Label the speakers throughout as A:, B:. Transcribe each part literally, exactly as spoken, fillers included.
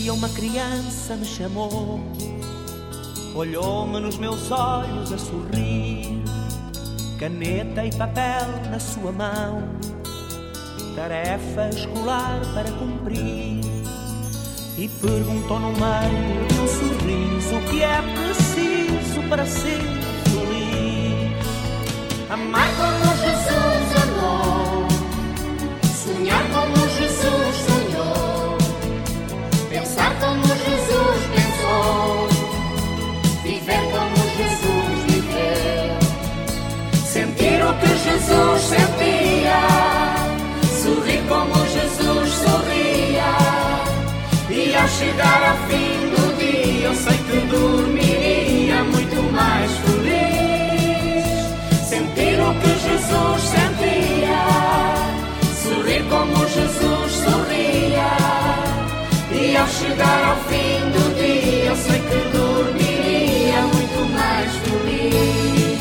A: dia uma criança me chamou, olhou-me nos meus olhos a sorrir, caneta e papel na sua mão, tarefa escolar para cumprir, e perguntou no meio de um sorriso o que é preciso para ser feliz. Amar como Jesus amou, sonhar como Jesus sonhou, pensar como Jesus pensou, viver como Jesus viveu, sentir o que Jesus sentia, sorrir como Jesus sorria, e ao chegar ao fim do dia eu sei que dormiria muito mais feliz. Sentir o que Jesus sentia, sorrir como Jesus sorria, e ao chegar ao fim do dia eu sei que dormiria muito mais feliz.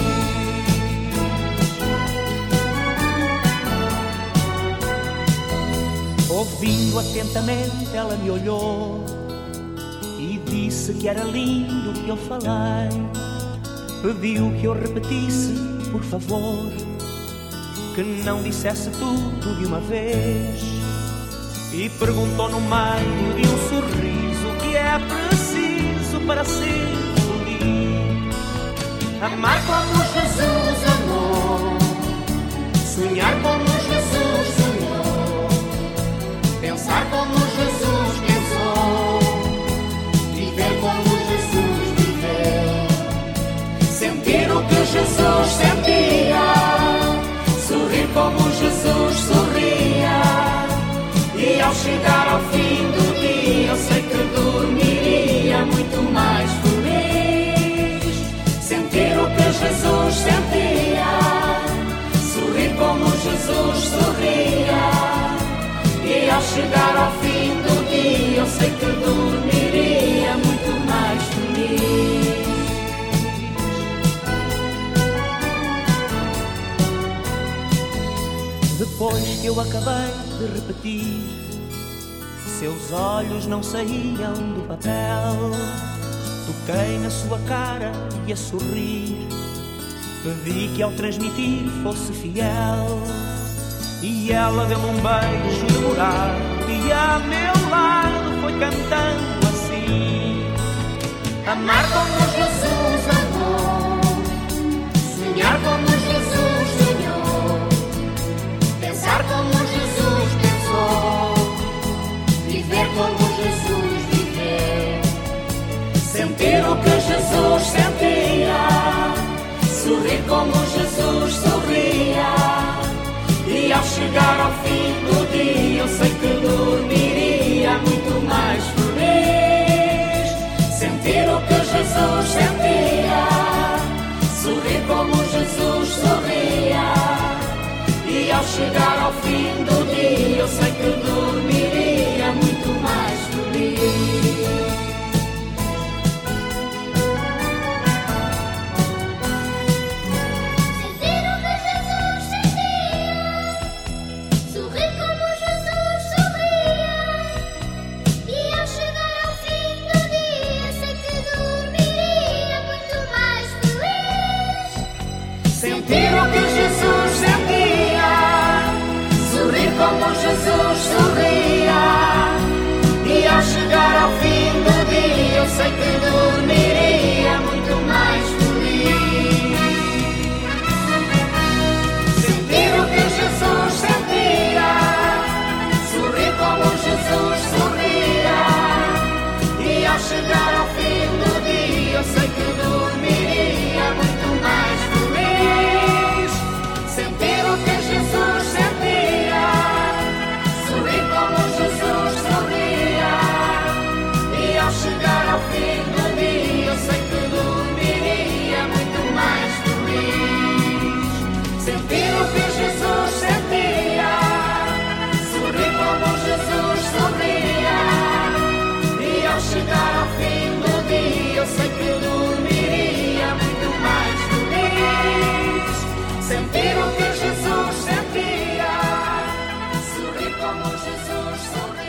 A: Ouvindo atentamente ela me olhou e disse que era lindo o que eu falei. Pediu que eu repetisse, por favor, que não dissesse tudo de uma vez, e perguntou no meio de um sorriso o que é preciso para ser feliz. Amar como Jesus amou, sonhar como Jesus sonhou, pensar como Jesus pensou, viver como Jesus viveu, sentir o que Jesus sentia, sorrir como Jesus sorria, e ao chegar ao fim do dia eu sei que dormiria muito mais feliz. Sentir o que Jesus sentia, sorrir como Jesus sorria, e ao chegar ao fim do dia eu sei que dormiria muito mais feliz. Depois que eu acabei de repetir, seus olhos não saíam do papel. Toquei na sua cara e a sorrir, pedi que ao transmitir fosse fiel, e ela deu-me um beijo demorado e a meu lado foi cantando assim: amar como Jesus amou, sonhar como Jesus sonhou, pensar como Jesus pensou, viver como Jesus viveu, sentir o que Jesus sentia, sorrir como Jesus sorria, e ao chegar ao fim do dia eu sei que dormiria muito mais feliz. Sentir o que Jesus sentia, sorrir como Jesus sorria, e ao chegar ao fim do dia eu sei que dormiria muito mais feliz. Sentir o que Jesus sentia, sorrir como Jesus sorria, e ao chegar ao fim do dia eu sei que dormiria muito mais feliz. Sentir o que Jesus sentia, sorrir como Jesus sorria, e ao chegar ao fim do dia eu sei que dormiria muito mais feliz. Sentir o que Jesus sentia, sorrir como Jesus sorria, e ao chegar ao fim do dia eu sei que dormiria muito mais feliz. Sentir o que Jesus sentia, sorrir como Jesus sorria, e ao chegar ao fim do dia eu sei que dormiria muito mais feliz. Sentir o que Jesus sentia, sorrir como Jesus sorria.